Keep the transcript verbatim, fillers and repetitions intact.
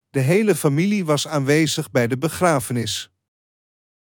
De hele familie was aanwezig bij de begrafenis.